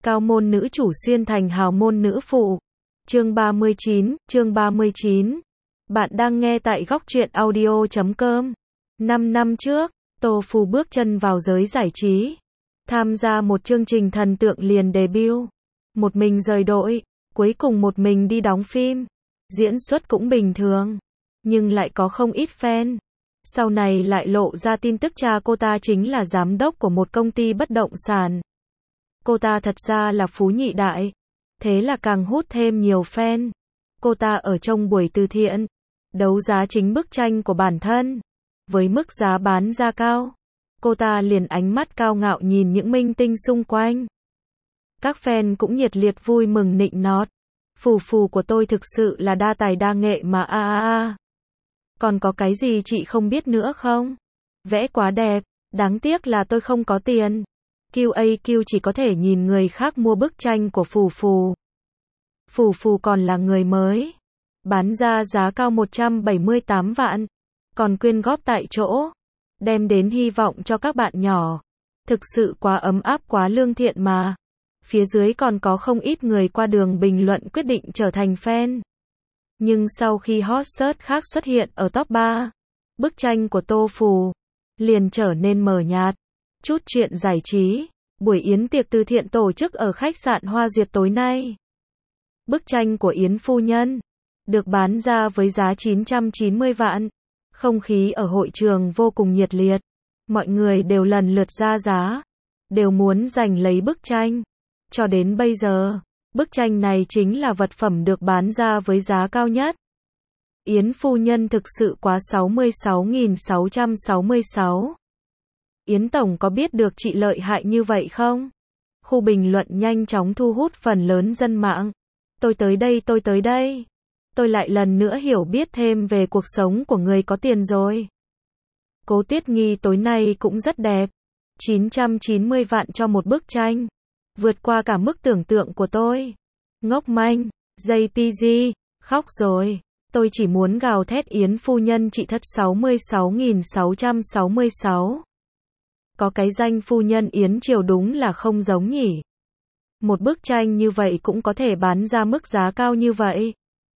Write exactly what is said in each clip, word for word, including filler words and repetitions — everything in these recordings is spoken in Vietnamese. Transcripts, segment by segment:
Cao môn nữ chủ xuyên thành hào môn nữ phụ. Chương ba mươi chín, chương ba mươi chín. Bạn đang nghe tại góc truyện audio chấm com. năm năm trước, Tô Phù bước chân vào giới giải trí. Tham gia một chương trình thần tượng liền debut. Một mình rời đội, cuối cùng một mình đi đóng phim. Diễn xuất cũng bình thường, nhưng lại có không ít fan. Sau này lại lộ ra tin tức cha cô ta chính là giám đốc của một công ty bất động sản. Cô ta thật ra là phú nhị đại, thế là càng hút thêm nhiều fan. Cô ta ở trong buổi từ thiện, đấu giá chính bức tranh của bản thân, với mức giá bán ra cao. Cô ta liền ánh mắt cao ngạo nhìn những minh tinh xung quanh. Các fan cũng nhiệt liệt vui mừng nịnh nót. Phù phù của tôi thực sự là đa tài đa nghệ mà a a a. Còn có cái gì chị không biết nữa không? Vẽ quá đẹp, đáng tiếc là tôi không có tiền. quy a quy chỉ có thể nhìn người khác mua bức tranh của Phù Phù. Phù Phù còn là người mới, bán ra giá cao một trăm bảy mươi tám vạn, còn quyên góp tại chỗ, đem đến hy vọng cho các bạn nhỏ. Thực sự quá ấm áp, quá lương thiện mà. Phía dưới còn có không ít người qua đường bình luận quyết định trở thành fan. Nhưng sau khi hot search khác xuất hiện ở top ba, bức tranh của Tô Phù liền trở nên mờ nhạt. Chút chuyện giải trí, buổi yến tiệc từ thiện tổ chức ở khách sạn Hoa Duyệt tối nay. Bức tranh của Yến phu nhân được bán ra với giá chín trăm chín mươi vạn. Không khí ở hội trường vô cùng nhiệt liệt. Mọi người đều lần lượt ra giá, đều muốn giành lấy bức tranh. Cho đến bây giờ, bức tranh này chính là vật phẩm được bán ra với giá cao nhất. Yến phu nhân thực sự quá sáu mươi sáu nghìn sáu trăm sáu mươi sáu. Yến tổng có biết được chị lợi hại như vậy không? Khu bình luận nhanh chóng thu hút phần lớn dân mạng. Tôi tới đây, tôi tới đây. Tôi lại lần nữa hiểu biết thêm về cuộc sống của người có tiền rồi. Cố Tuyết Nghi tối nay cũng rất đẹp. chín trăm chín mươi vạn cho một bức tranh. Vượt qua cả mức tưởng tượng của tôi. Ngốc manh, gi pê giê, khóc rồi. Tôi chỉ muốn gào thét Yến phu nhân chị thất sáu mươi sáu nghìn sáu trăm sáu mươi sáu. Có cái danh phu nhân Yến Triều đúng là không giống nhỉ. Một bức tranh như vậy cũng có thể bán ra mức giá cao như vậy.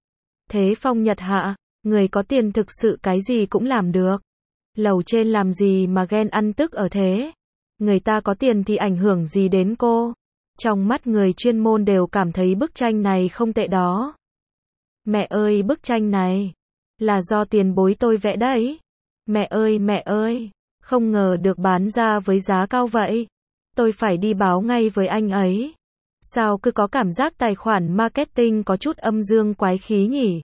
Thế phong nhật hạ, người có tiền thực sự cái gì cũng làm được. Lầu trên làm gì mà ghen ăn tức ở thế. Người ta có tiền thì ảnh hưởng gì đến cô. Trong mắt người chuyên môn đều cảm thấy bức tranh này không tệ đó. Mẹ ơi, bức tranh này là do tiền bối tôi vẽ đấy. Mẹ ơi, mẹ ơi, không ngờ được bán ra với giá cao vậy. Tôi phải đi báo ngay với anh ấy. Sao cứ có cảm giác tài khoản marketing có chút âm dương quái khí nhỉ?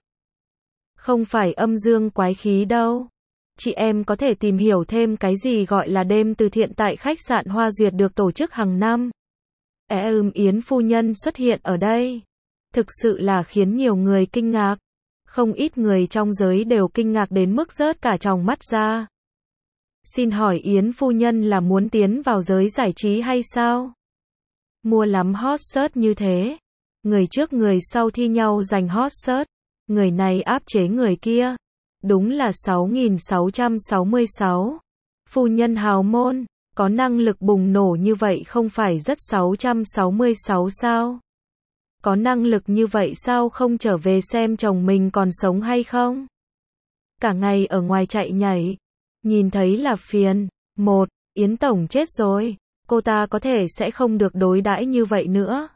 Không phải âm dương quái khí đâu. Chị em có thể tìm hiểu thêm cái gì gọi là đêm từ thiện tại khách sạn Hoa Duyệt được tổ chức hàng năm. Ế ưm Yến phu nhân xuất hiện ở đây. Thực sự là khiến nhiều người kinh ngạc. Không ít người trong giới đều kinh ngạc đến mức rớt cả tròng mắt ra. Xin hỏi Yến phu nhân là muốn tiến vào giới giải trí hay sao? Mua lắm hot search như thế. Người trước người sau thi nhau giành hot search. Người này áp chế người kia. Đúng là sáu nghìn sáu trăm sáu mươi sáu. Phu nhân hào môn, có năng lực bùng nổ như vậy không phải rất sáu trăm sáu mươi sáu sao? Có năng lực như vậy sao không trở về xem chồng mình còn sống hay không? Cả ngày ở ngoài chạy nhảy. Nhìn thấy là phiền. Một, Yến tổng chết rồi. Cô ta có thể sẽ không được đối đãi như vậy nữa.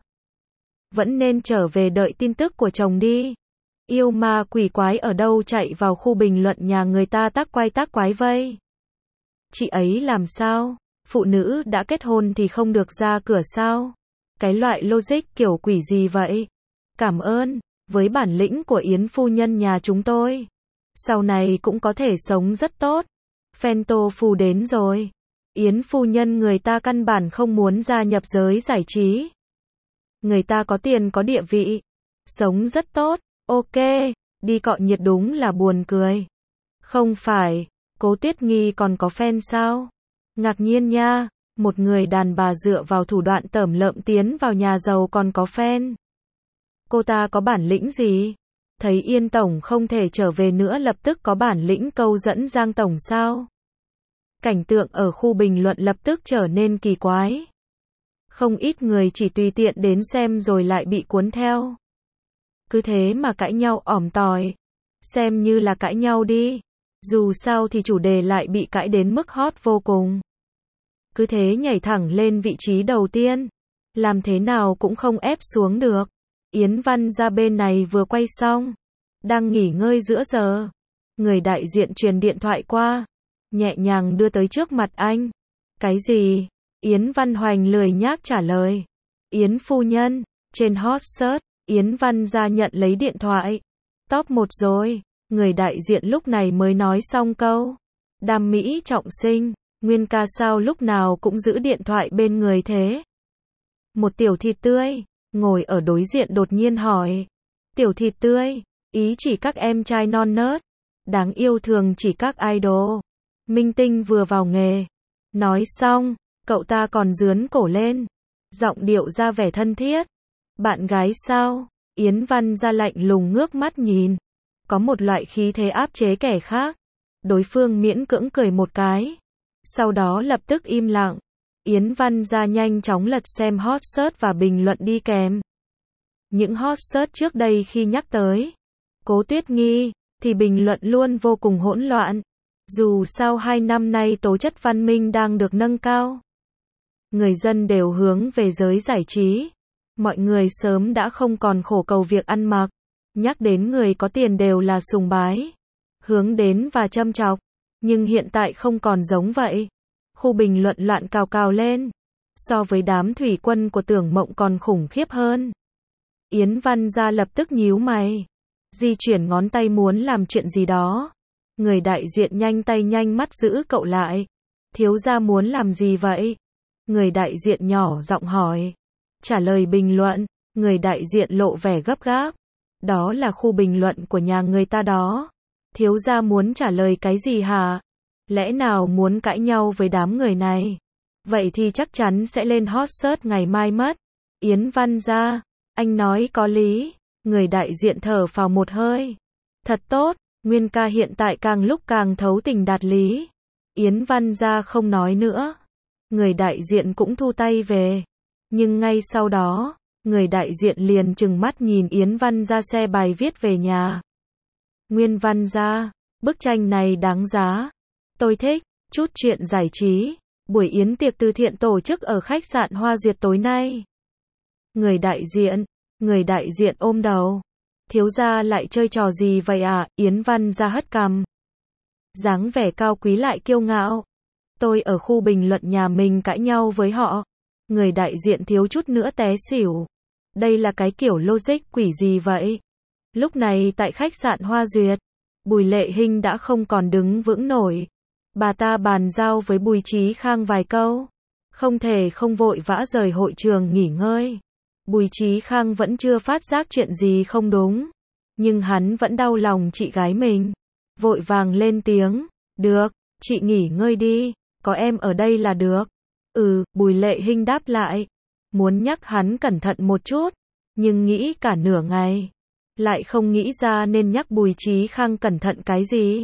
Vẫn nên trở về đợi tin tức của chồng đi. Yêu ma quỷ quái ở đâu chạy vào khu bình luận nhà người ta tác quay tác quái vây. Chị ấy làm sao? Phụ nữ đã kết hôn thì không được ra cửa sao? Cái loại logic kiểu quỷ gì vậy? Cảm ơn, với bản lĩnh của Yến phu nhân nhà chúng tôi. Sau này cũng có thể sống rất tốt. Fan Tô Phù đến rồi. Yến phu nhân người ta căn bản không muốn gia nhập giới giải trí. Người ta có tiền có địa vị. Sống rất tốt. Ok, đi cọ nhiệt đúng là buồn cười. Không phải, Cố Tuyết Nghi còn có fan sao? Ngạc nhiên nha, một người đàn bà dựa vào thủ đoạn tởm lợm tiến vào nhà giàu còn có fan. Cô ta có bản lĩnh gì? Thấy Yên tổng không thể trở về nữa lập tức có bản lĩnh câu dẫn Giang tổng sao? Cảnh tượng ở khu bình luận lập tức trở nên kỳ quái. Không ít người chỉ tùy tiện đến xem rồi lại bị cuốn theo. Cứ thế mà cãi nhau ỏm tỏi. Xem như là cãi nhau đi. Dù sao thì chủ đề lại bị cãi đến mức hot vô cùng. Cứ thế nhảy thẳng lên vị trí đầu tiên. Làm thế nào cũng không ép xuống được. Yến Văn ra bên này vừa quay xong. Đang nghỉ ngơi giữa giờ. Người đại diện truyền điện thoại qua. Nhẹ nhàng đưa tới trước mặt anh. Cái gì? Yến Văn Hoành lười nhác trả lời. Yến phu nhân. Trên hot search. Yến Văn ra nhận lấy điện thoại. Top một rồi. Người đại diện lúc này mới nói xong câu. Đam mỹ trọng sinh. Nguyên ca sao lúc nào cũng giữ điện thoại bên người thế? Một tiểu thịt tươi. Ngồi ở đối diện đột nhiên hỏi. Tiểu thịt tươi. Ý chỉ các em trai non nớt. Đáng yêu thường chỉ các idol. Minh tinh vừa vào nghề. Nói xong. Cậu ta còn dướn cổ lên. Giọng điệu ra vẻ thân thiết. Bạn gái sao? Yến Văn ra lạnh lùng ngước mắt nhìn. Có một loại khí thế áp chế kẻ khác. Đối phương miễn cưỡng cười một cái. Sau đó lập tức im lặng. Yến Văn ra nhanh chóng lật xem hot search và bình luận đi kèm. Những hot search trước đây khi nhắc tới Cố Tuyết Nghi, thì bình luận luôn vô cùng hỗn loạn. Dù sao hai năm nay tố chất văn minh đang được nâng cao. Người dân đều hướng về giới giải trí. Mọi người sớm đã không còn khổ cầu việc ăn mặc. Nhắc đến người có tiền đều là sùng bái, hướng đến và châm chọc. Nhưng hiện tại không còn giống vậy. Khu bình luận loạn cào cào lên. So với đám thủy quân của Tưởng Mộng còn khủng khiếp hơn. Yến Văn ra lập tức nhíu mày. Di chuyển ngón tay muốn làm chuyện gì đó. Người đại diện nhanh tay nhanh mắt giữ cậu lại. Thiếu gia muốn làm gì vậy? Người đại diện nhỏ giọng hỏi. Trả lời bình luận. Người đại diện lộ vẻ gấp gáp. Đó là khu bình luận của nhà người ta đó. Thiếu gia muốn trả lời cái gì hả? Lẽ nào muốn cãi nhau với đám người này? Vậy thì chắc chắn sẽ lên hot search ngày mai mất. Yến Văn ra. Anh nói có lý. Người đại diện thở phào một hơi. Thật tốt. Nguyên ca hiện tại càng lúc càng thấu tình đạt lý. Yến Văn ra không nói nữa. Người đại diện cũng thu tay về. Nhưng ngay sau đó, người đại diện liền trừng mắt nhìn Yến Văn ra xe bài viết về nhà. Nguyên Văn ra, bức tranh này đáng giá. Tôi thích, chút chuyện giải trí. Buổi yến tiệc từ thiện tổ chức ở khách sạn Hoa Duyệt tối nay. Người đại diện, người đại diện ôm đầu. Thiếu gia lại chơi trò gì vậy à? Yến Văn ra hất cằm. Dáng vẻ cao quý lại kiêu ngạo. Tôi ở khu bình luận nhà mình cãi nhau với họ. Người đại diện thiếu chút nữa té xỉu. Đây là cái kiểu logic quỷ gì vậy? Lúc này tại khách sạn Hoa Duyệt, Bùi Lệ Hinh đã không còn đứng vững nổi. Bà ta bàn giao với Bùi Chí Khang vài câu. Không thể không vội vã rời hội trường nghỉ ngơi. Bùi Chí Khang vẫn chưa phát giác chuyện gì không đúng. Nhưng hắn vẫn đau lòng chị gái mình. Vội vàng lên tiếng. Được, chị nghỉ ngơi đi. Có em ở đây là được. Ừ, Bùi Lệ Hinh đáp lại. Muốn nhắc hắn cẩn thận một chút. Nhưng nghĩ cả nửa ngày. Lại không nghĩ ra nên nhắc Bùi Chí Khang cẩn thận cái gì.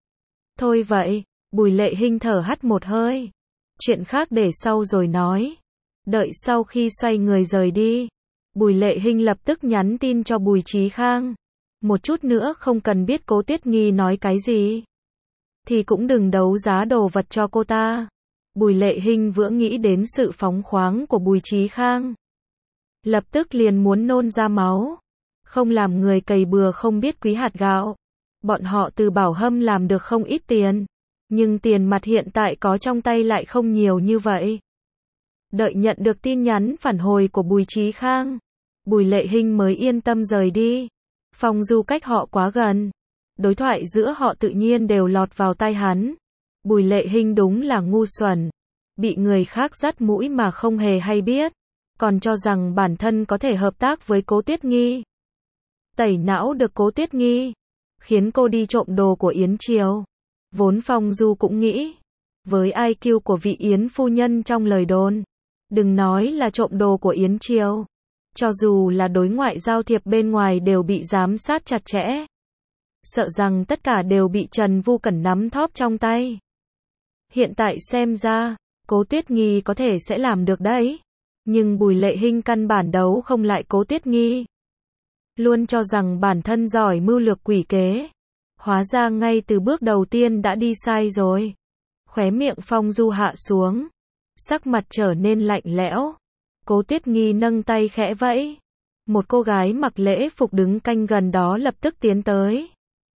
Thôi vậy, Bùi Lệ Hinh thở hắt một hơi. Chuyện khác để sau rồi nói. Đợi sau khi xoay người rời đi. Bùi Lệ Hinh lập tức nhắn tin cho Bùi Chí Khang. Một chút nữa không cần biết Cố Tuyết Nghi nói cái gì. Thì cũng đừng đấu giá đồ vật cho cô ta. Bùi Lệ Hinh vừa nghĩ đến sự phóng khoáng của Bùi Chí Khang. Lập tức liền muốn nôn ra máu. Không làm người cày bừa không biết quý hạt gạo. Bọn họ từ Bảo Hâm làm được không ít tiền. Nhưng tiền mặt hiện tại có trong tay lại không nhiều như vậy. Đợi nhận được tin nhắn phản hồi của Bùi Chí Khang. Bùi Lệ Hinh mới yên tâm rời đi. Phong Du cách họ quá gần. Đối thoại giữa họ tự nhiên đều lọt vào tai hắn. Bùi Lệ Hinh đúng là ngu xuẩn. Bị người khác dắt mũi mà không hề hay biết. Còn cho rằng bản thân có thể hợp tác với Cố Tuyết Nghi. Tẩy não được Cố Tuyết Nghi. Khiến cô đi trộm đồ của Yến Triều. Vốn Phong Du cũng nghĩ. Với i kiu của vị Yến phu nhân trong lời đồn. Đừng nói là trộm đồ của Yến Triều. Cho dù là đối ngoại giao thiệp bên ngoài đều bị giám sát chặt chẽ. Sợ rằng tất cả đều bị Trần Vu Cẩn nắm thóp trong tay. Hiện tại xem ra, Cố Tuyết Nghi có thể sẽ làm được đấy. Nhưng Bùi Lệ Hinh căn bản đấu không lại Cố Tuyết Nghi. Luôn cho rằng bản thân giỏi mưu lược quỷ kế. Hóa ra ngay từ bước đầu tiên đã đi sai rồi. Khóe miệng Phong Du hạ xuống. Sắc mặt trở nên lạnh lẽo. Cố Tuyết Nghi nâng tay khẽ vẫy. Một cô gái mặc lễ phục đứng canh gần đó lập tức tiến tới.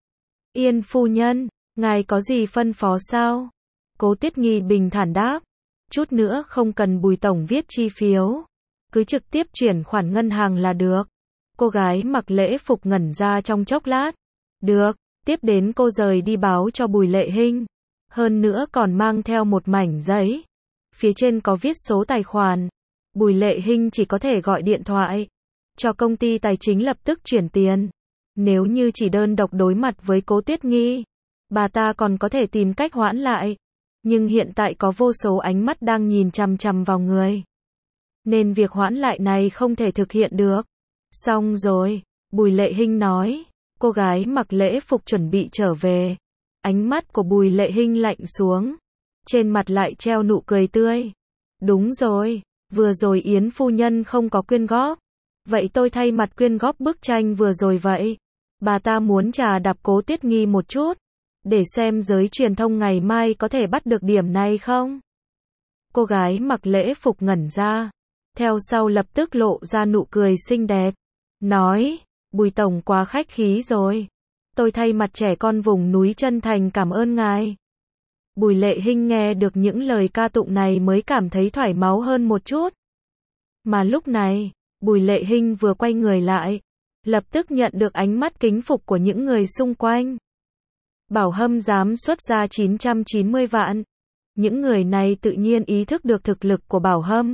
Yên phu nhân, ngài có gì phân phó sao? Cố Tuyết Nghi bình thản đáp. Chút nữa không cần Bùi tổng viết chi phiếu. Cứ trực tiếp chuyển khoản ngân hàng là được. Cô gái mặc lễ phục ngẩn ra trong chốc lát. Được, tiếp đến cô rời đi báo cho Bùi Lệ Hinh. Hơn nữa còn mang theo một mảnh giấy. Phía trên có viết số tài khoản. Bùi Lệ Hinh chỉ có thể gọi điện thoại cho công ty tài chính lập tức chuyển tiền. Nếu như chỉ đơn độc đối mặt với Cố Tuyết Nghi, bà ta còn có thể tìm cách hoãn lại. Nhưng hiện tại có vô số ánh mắt đang nhìn chằm chằm vào người. Nên việc hoãn lại này không thể thực hiện được. Xong rồi, Bùi Lệ Hinh nói. Cô gái mặc lễ phục chuẩn bị trở về. Ánh mắt của Bùi Lệ Hinh lạnh xuống. Trên mặt lại treo nụ cười tươi. Đúng rồi, vừa rồi Yến phu nhân không có quyên góp. Vậy tôi thay mặt quyên góp bức tranh vừa rồi vậy. Bà ta muốn trà đạp Cố Tuyết Nghi một chút. Để xem giới truyền thông ngày mai có thể bắt được điểm này không? Cô gái mặc lễ phục ngẩn ra. Theo sau lập tức lộ ra nụ cười xinh đẹp. Nói, Bùi tổng quá khách khí rồi. Tôi thay mặt trẻ con vùng núi chân thành cảm ơn ngài. Bùi Lệ Hinh nghe được những lời ca tụng này mới cảm thấy thoải máu hơn một chút. Mà lúc này, Bùi Lệ Hinh vừa quay người lại, lập tức nhận được ánh mắt kính phục của những người xung quanh. Bảo Hâm dám xuất ra chín trăm chín mươi vạn. Những người này tự nhiên ý thức được thực lực của Bảo Hâm.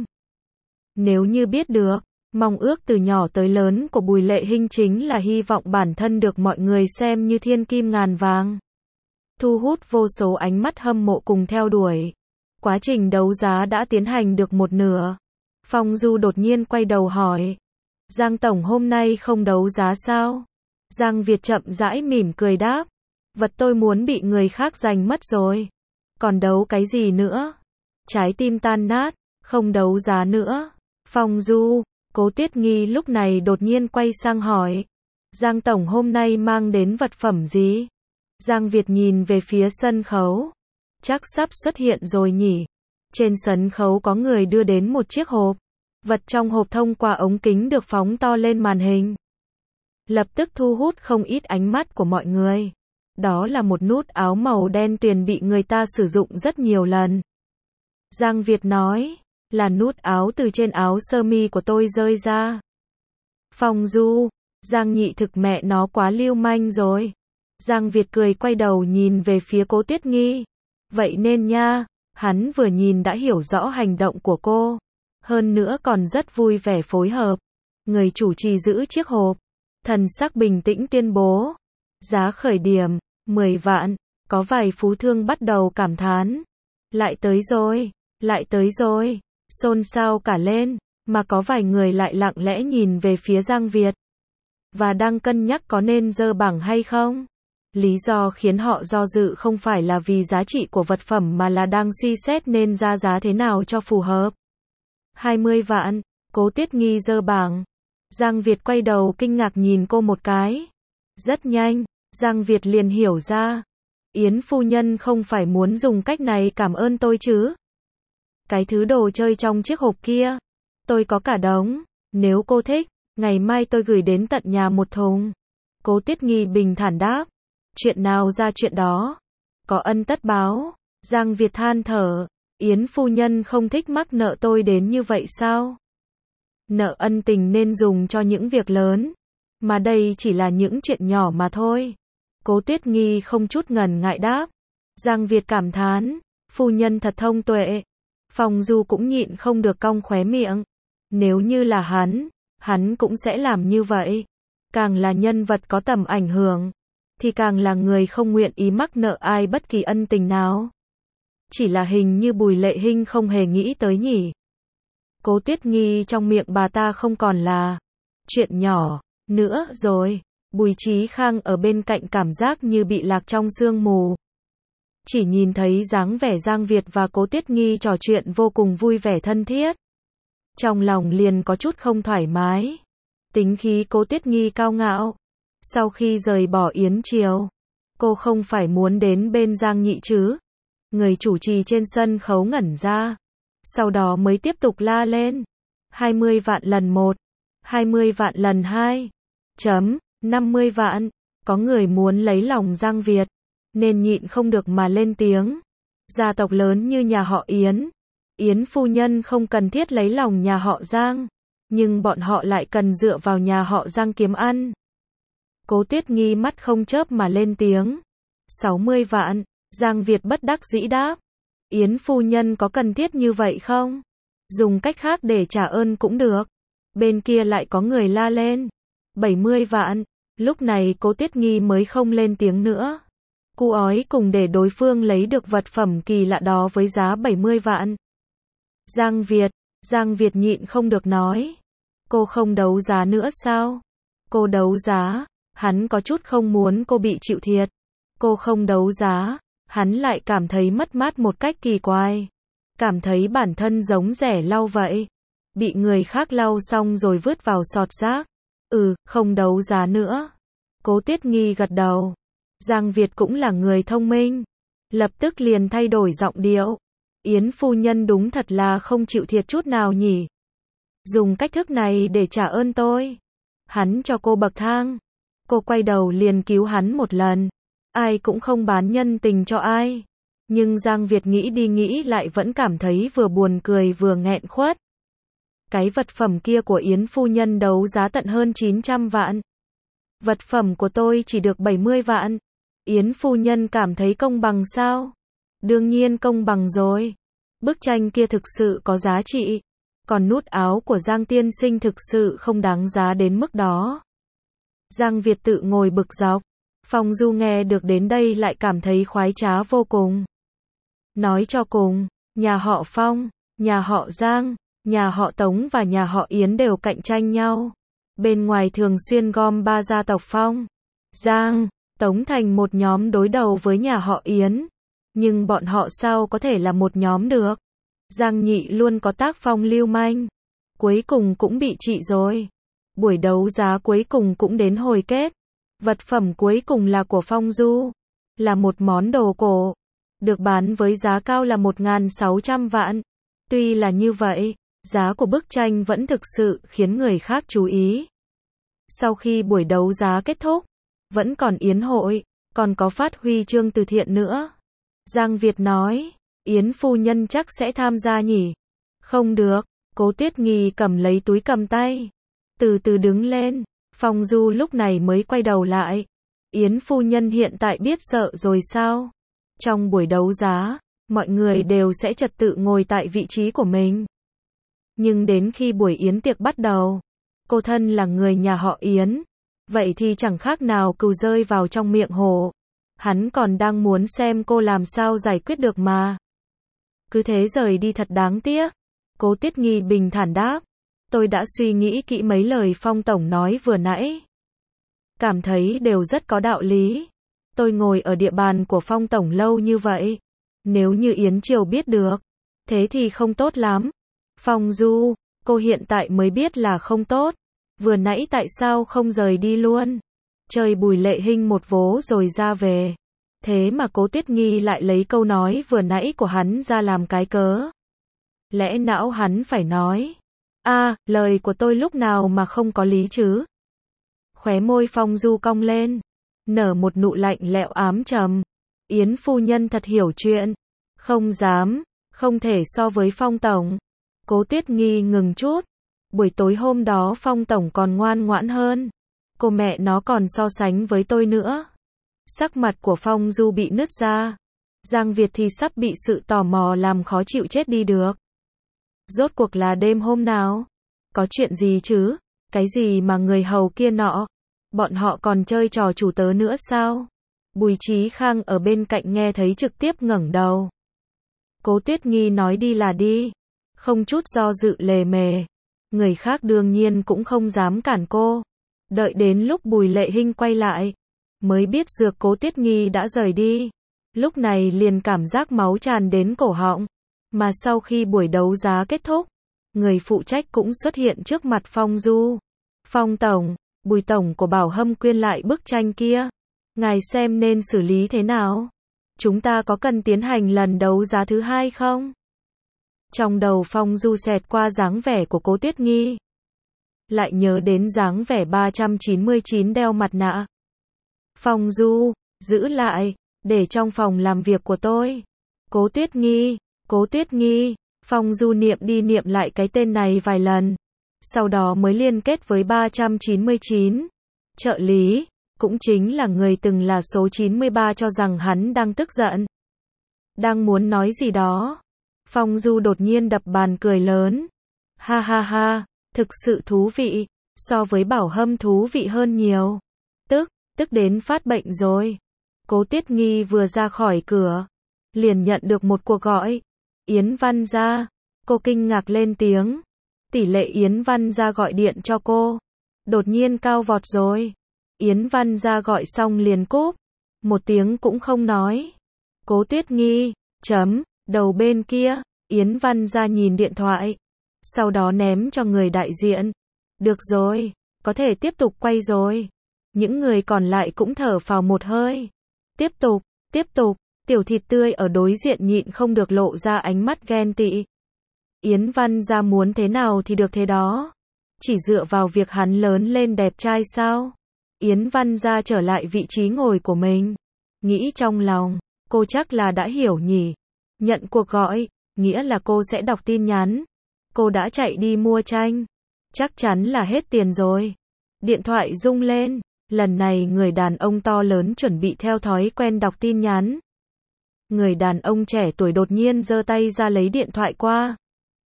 Nếu như biết được, mong ước từ nhỏ tới lớn của Bùi Lệ Hinh chính là hy vọng bản thân được mọi người xem như thiên kim ngàn vàng. Thu hút vô số ánh mắt hâm mộ cùng theo đuổi. Quá trình đấu giá đã tiến hành được một nửa. Phong Du đột nhiên quay đầu hỏi. Giang tổng hôm nay không đấu giá sao? Giang Việt chậm rãi mỉm cười đáp. Vật tôi muốn bị người khác giành mất rồi. Còn đấu cái gì nữa? Trái tim tan nát, không đấu giá nữa. Phong Du, Cố Tuyết Nghi lúc này đột nhiên quay sang hỏi. Giang tổng hôm nay mang đến vật phẩm gì? Giang Việt nhìn về phía sân khấu. Chắc sắp xuất hiện rồi nhỉ? Trên sân khấu có người đưa đến một chiếc hộp. Vật trong hộp thông qua ống kính được phóng to lên màn hình. Lập tức thu hút không ít ánh mắt của mọi người. Đó là một nút áo màu đen tuyền bị người ta sử dụng rất nhiều lần. Giang Việt nói, là nút áo từ trên áo sơ mi của tôi rơi ra. Phong Du, Giang nhị thực mẹ nó quá lưu manh rồi. Giang Việt cười quay đầu nhìn về phía Cố Tuyết Nghi. Vậy nên nha, hắn vừa nhìn đã hiểu rõ hành động của cô. Hơn nữa còn rất vui vẻ phối hợp. Người chủ trì giữ chiếc hộp. Thần sắc bình tĩnh tuyên bố. Giá khởi điểm, mười vạn. Có vài phú thương bắt đầu cảm thán. Lại tới rồi, lại tới rồi. Xôn xao cả lên. Mà có vài người lại lặng lẽ nhìn về phía Giang Việt. Và đang cân nhắc có nên dơ bảng hay không. Lý do khiến họ do dự không phải là vì giá trị của vật phẩm mà là đang suy xét nên ra giá thế nào cho phù hợp. hai mươi vạn, Cố Tuyết Nghi dơ bảng. Giang Việt quay đầu kinh ngạc nhìn cô một cái. Rất nhanh, Giang Việt liền hiểu ra. Yến phu nhân không phải muốn dùng cách này cảm ơn tôi chứ. Cái thứ đồ chơi trong chiếc hộp kia, tôi có cả đống. Nếu cô thích, ngày mai tôi gửi đến tận nhà một thùng. Cố Tuyết Nghi bình thản đáp. Chuyện nào ra chuyện đó. Có ân tất báo. Giang Việt than thở. Yến phu nhân không thích mắc nợ tôi đến như vậy sao? Nợ ân tình nên dùng cho những việc lớn. Mà đây chỉ là những chuyện nhỏ mà thôi. Cố Tuyết Nghi không chút ngần ngại đáp. Giang Việt cảm thán. Phu nhân thật thông tuệ. Phong Du cũng nhịn không được cong khóe miệng. Nếu như là hắn, hắn cũng sẽ làm như vậy. Càng là nhân vật có tầm ảnh hưởng, thì càng là người không nguyện ý mắc nợ ai bất kỳ ân tình nào. Chỉ là hình như Bùi Lệ Hinh không hề nghĩ tới nhỉ. Cố Tuyết Nghi trong miệng bà ta không còn là chuyện nhỏ nữa rồi. Bùi Chí Khang ở bên cạnh cảm giác như bị lạc trong sương mù. Chỉ nhìn thấy dáng vẻ Giang Việt và Cố Tuyết Nghi trò chuyện vô cùng vui vẻ thân thiết. trong lòng liền có chút không thoải mái. Tính khí Cố Tuyết Nghi cao ngạo. Sau khi rời bỏ yến triều, cô không phải muốn đến bên Giang Nhị chứ? Người chủ trì trên sân khấu ngẩn ra, sau đó mới tiếp tục la lên. hai mươi vạn lần một, hai mươi vạn lần hai, chấm, năm mươi vạn. Có người muốn lấy lòng Giang Việt, nên nhịn không được mà lên tiếng. Gia tộc lớn như nhà họ Yến, Yến phu nhân không cần thiết lấy lòng nhà họ Giang, nhưng bọn họ lại cần dựa vào nhà họ Giang kiếm ăn. Cố Tuyết Nghi mắt không chớp mà lên tiếng. sáu mươi vạn, Giang Việt bất đắc dĩ đáp. Yến phu nhân có cần thiết như vậy không? Dùng cách khác để trả ơn cũng được. Bên kia lại có người la lên. bảy mươi vạn, lúc này Cố Tuyết Nghi mới không lên tiếng nữa. Cu ói cùng để đối phương lấy được vật phẩm kỳ lạ đó với giá bảy mươi vạn. Giang Việt, Giang Việt nhịn không được nói. Cô không đấu giá nữa sao? Cô đấu giá, hắn có chút không muốn cô bị chịu thiệt. Cô không đấu giá, hắn lại cảm thấy mất mát một cách kỳ quái. Cảm thấy bản thân giống rẻ lau vậy. Bị người khác lau xong rồi vứt vào sọt rác. Ừ, không đấu giá nữa. Cố Tuyết Nghi gật đầu. Giang Việt cũng là người thông minh. Lập tức liền thay đổi giọng điệu. Yến phu nhân đúng thật là không chịu thiệt chút nào nhỉ. Dùng cách thức này để trả ơn tôi. Hắn cho cô bậc thang. Cô quay đầu liền cứu hắn một lần. Ai cũng không bán nhân tình cho ai. Nhưng Giang Việt nghĩ đi nghĩ lại vẫn cảm thấy vừa buồn cười vừa nghẹn khuất. Cái vật phẩm kia của Yến phu nhân đấu giá tận hơn chín trăm vạn. Vật phẩm của tôi chỉ được bảy mươi vạn. Yến phu nhân cảm thấy công bằng sao? Đương nhiên công bằng rồi. Bức tranh kia thực sự có giá trị. Còn nút áo của Giang tiên sinh thực sự không đáng giá đến mức đó. Giang Việt tự ngồi bực dọc. Phong Du nghe được đến đây lại cảm thấy khoái trá vô cùng. Nói cho cùng, nhà họ Phong, nhà họ Giang, nhà họ Tống và nhà họ Yến đều cạnh tranh nhau. Bên ngoài thường xuyên gom ba gia tộc Phong, Giang, Tống thành một nhóm đối đầu với nhà họ Yến. Nhưng bọn họ sao có thể là một nhóm được? Giang Nhị luôn có tác phong lưu manh. Cuối cùng cũng bị trị rồi. Buổi đấu giá cuối cùng cũng đến hồi kết. Vật phẩm cuối cùng là của Phong Du. Là một món đồ cổ. Được bán với giá cao là một nghìn sáu trăm vạn. Tuy là như vậy, giá của bức tranh vẫn thực sự khiến người khác chú ý. Sau khi buổi đấu giá kết thúc, vẫn còn yến hội, còn có phát huy chương từ thiện nữa. Giang Việt nói, Yến phu nhân chắc sẽ tham gia nhỉ? Không được, Cố Tuyết Nghi cầm lấy túi cầm tay. Từ từ đứng lên, Phong Du lúc này mới quay đầu lại. Yến phu nhân hiện tại biết sợ rồi sao? Trong buổi đấu giá, mọi người đều sẽ trật tự ngồi tại vị trí của mình. Nhưng đến khi buổi yến tiệc bắt đầu, cô thân là người nhà họ Yến. Vậy thì chẳng khác nào cừu rơi vào trong miệng hổ. Hắn còn đang muốn xem cô làm sao giải quyết được mà. Cứ thế rời đi thật đáng tiếc. Cố Tuyết Nghi bình thản đáp. Tôi đã suy nghĩ kỹ mấy lời Phong tổng nói vừa nãy. Cảm thấy đều rất có đạo lý. Tôi ngồi ở địa bàn của Phong tổng lâu như vậy. Nếu như Yến Triều biết được, thế thì không tốt lắm. Phong Du, cô hiện tại mới biết là không tốt. Vừa nãy tại sao không rời đi luôn? Chơi Bùi Lệ Hinh một vố rồi ra về. Thế mà Cố Tuyết Nghi lại lấy câu nói vừa nãy của hắn ra làm cái cớ. Lẽ não hắn phải nói. a à, lời của tôi lúc nào mà không có lý chứ? Khóe môi Phong Du cong lên. Nở một nụ lạnh lẽo ám trầm. Yến phu nhân thật hiểu chuyện. Không dám, không thể so với Phong tổng. Cố Tuyết Nghi ngừng chút. Buổi tối hôm đó Phong tổng còn ngoan ngoãn hơn. Cô mẹ nó còn so sánh với tôi nữa. Sắc mặt của Phong Du bị nứt ra. Giang Việt thì sắp bị sự tò mò làm khó chịu chết đi được. Rốt cuộc là đêm hôm nào? Có chuyện gì chứ? Cái gì mà người hầu kia nọ? Bọn họ còn chơi trò chủ tớ nữa sao? Bùi Chí Khang ở bên cạnh nghe thấy trực tiếp ngẩng đầu. Cố Tuyết Nghi nói đi là đi. Không chút do dự lề mề. Người khác đương nhiên cũng không dám cản cô. Đợi đến lúc Bùi Lệ Hinh quay lại, mới biết dược Cố Tuyết Nghi đã rời đi. Lúc này liền cảm giác máu tràn đến cổ họng. Mà sau khi buổi đấu giá kết thúc, người phụ trách cũng xuất hiện trước mặt Phong Du. Phong Tổng, Bùi Tổng của Bảo Hâm quyên lại bức tranh kia. Ngài xem nên xử lý thế nào? Chúng ta có cần tiến hành lần đấu giá thứ hai không? Trong đầu Phong Du xẹt qua dáng vẻ của Cố Tuyết Nghi. Lại nhớ đến dáng vẻ ba trăm chín mươi chín đeo mặt nạ. Phong Du, giữ lại, để trong phòng làm việc của tôi. Cố Tuyết Nghi, Cố Tuyết Nghi, Phong Du niệm đi niệm lại cái tên này vài lần. Sau đó mới liên kết với ba trăm chín mươi chín. Trợ lý, cũng chính là người từng là số chín mươi ba cho rằng hắn đang tức giận. Đang muốn nói gì đó. Phong Du đột nhiên đập bàn cười lớn. Ha ha ha, thực sự thú vị, so với Bảo Hâm thú vị hơn nhiều. Tức, tức đến phát bệnh rồi. Cố Tuyết Nghi vừa ra khỏi cửa, liền nhận được một cuộc gọi. Yến Văn Gia. Cô kinh ngạc lên tiếng. Tỷ lệ Yến Văn Gia gọi điện cho cô đột nhiên cao vọt rồi. Yến Văn Gia gọi xong liền cúp, một tiếng cũng không nói. Cố Tuyết Nghi, chấm, đầu bên kia, Yến Văn Gia nhìn điện thoại, sau đó ném cho người đại diện. Được rồi, có thể tiếp tục quay rồi. Những người còn lại cũng thở phào một hơi. Tiếp tục, tiếp tục, tiểu thịt tươi ở đối diện nhịn không được lộ ra ánh mắt ghen tị. Yến Văn Gia muốn thế nào thì được thế đó. Chỉ dựa vào việc hắn lớn lên đẹp trai sao? Yến Văn Gia trở lại vị trí ngồi của mình. Nghĩ trong lòng, cô chắc là đã hiểu nhỉ. Nhận cuộc gọi, nghĩa là cô sẽ đọc tin nhắn. Cô đã chạy đi mua tranh. Chắc chắn là hết tiền rồi. Điện thoại rung lên. Lần này người đàn ông to lớn chuẩn bị theo thói quen đọc tin nhắn. Người đàn ông trẻ tuổi đột nhiên giơ tay ra lấy điện thoại qua.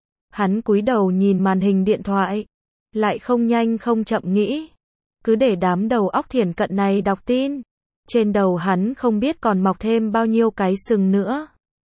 Hắn cúi đầu nhìn màn hình điện thoại. Lại không nhanh không chậm nghĩ. Cứ để đám đầu óc thiển cận này đọc tin. Trên đầu hắn không biết còn mọc thêm bao nhiêu cái sừng nữa.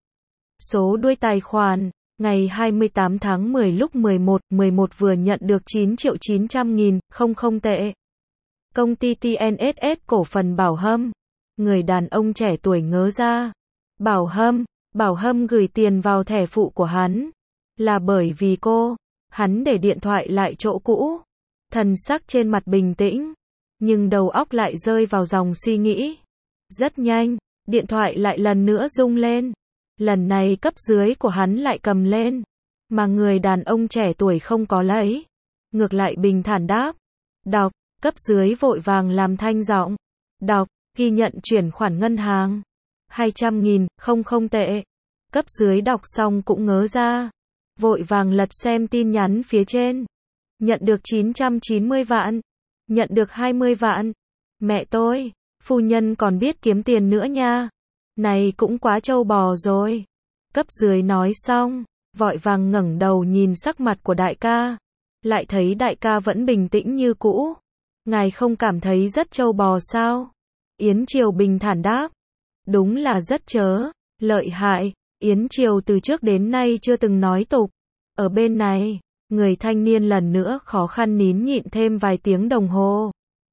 Số đuôi tài khoản, ngày hai mươi tám tháng mười lúc mười một mười một vừa nhận được chín triệu chín trăm nghìn, không không tệ. Công ty tê en ét ét cổ phần Bảo Hâm. Người đàn ông trẻ tuổi ngớ ra. Bảo Hâm, Bảo Hâm gửi tiền vào thẻ phụ của hắn. Là bởi vì cô, hắn để điện thoại lại chỗ cũ. Thần sắc trên mặt bình tĩnh, nhưng đầu óc lại rơi vào dòng suy nghĩ. Rất nhanh, điện thoại lại lần nữa rung lên. Lần này cấp dưới của hắn lại cầm lên, mà người đàn ông trẻ tuổi không có lấy. Ngược lại bình thản đáp. Đọc, cấp dưới vội vàng làm thanh giọng. Đọc, ghi nhận chuyển khoản ngân hàng. hai trăm nghìn, không không tệ. Cấp dưới đọc xong cũng ngớ ra. Vội vàng lật xem tin nhắn phía trên. Nhận được chín trăm chín mươi vạn. Nhận được hai mươi vạn. Mẹ tôi, phu nhân còn biết kiếm tiền nữa nha. Này cũng quá trâu bò rồi. Cấp dưới nói xong, vội vàng ngẩng đầu nhìn sắc mặt của đại ca. Lại thấy đại ca vẫn bình tĩnh như cũ. Ngài không cảm thấy rất trâu bò sao? Yến Triều bình thản đáp. Đúng là rất chớ, lợi hại. Yến Triều từ trước đến nay chưa từng nói tục. Ở bên này, người thanh niên lần nữa khó khăn nín nhịn thêm vài tiếng đồng hồ.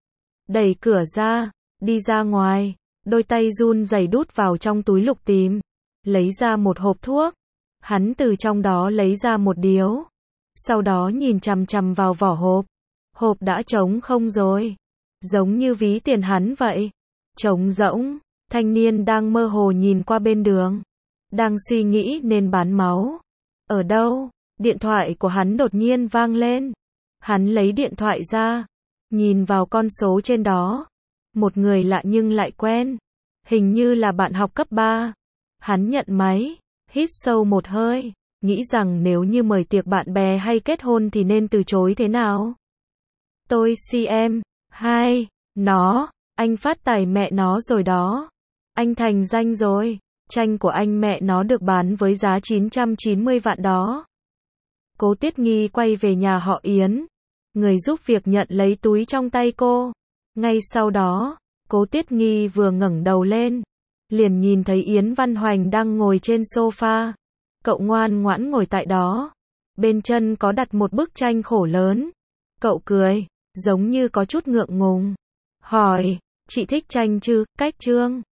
Đẩy cửa ra, đi ra ngoài, đôi tay run rẩy đút vào trong túi lục tìm, lấy ra một hộp thuốc. Hắn từ trong đó lấy ra một điếu, sau đó nhìn chằm chằm vào vỏ hộp. Hộp đã trống không rồi, giống như ví tiền hắn vậy. Trống rỗng, thanh niên đang mơ hồ nhìn qua bên đường, đang suy nghĩ nên bán máu. Ở đâu? Điện thoại của hắn đột nhiên vang lên. Hắn lấy điện thoại ra, nhìn vào con số trên đó. Một người lạ nhưng lại quen. Hình như là bạn học cấp ba. Hắn nhận máy, hít sâu một hơi, nghĩ rằng nếu như mời tiệc bạn bè hay kết hôn thì nên từ chối thế nào. Tôi xê em, hai, nó, anh phát tài mẹ nó rồi đó. Anh thành danh rồi, tranh của anh mẹ nó được bán với giá chín trăm chín mươi vạn đó. Cố Tuyết Nghi quay về nhà họ Yến. Người giúp việc nhận lấy túi trong tay cô. Ngay sau đó, Cố Tuyết Nghi vừa ngẩng đầu lên, liền nhìn thấy Yến Văn Hoành đang ngồi trên sofa. Cậu ngoan ngoãn ngồi tại đó. Bên chân có đặt một bức tranh khổ lớn. Cậu cười, giống như có chút ngượng ngùng. Hỏi, chị thích tranh chứ, Cách Trương?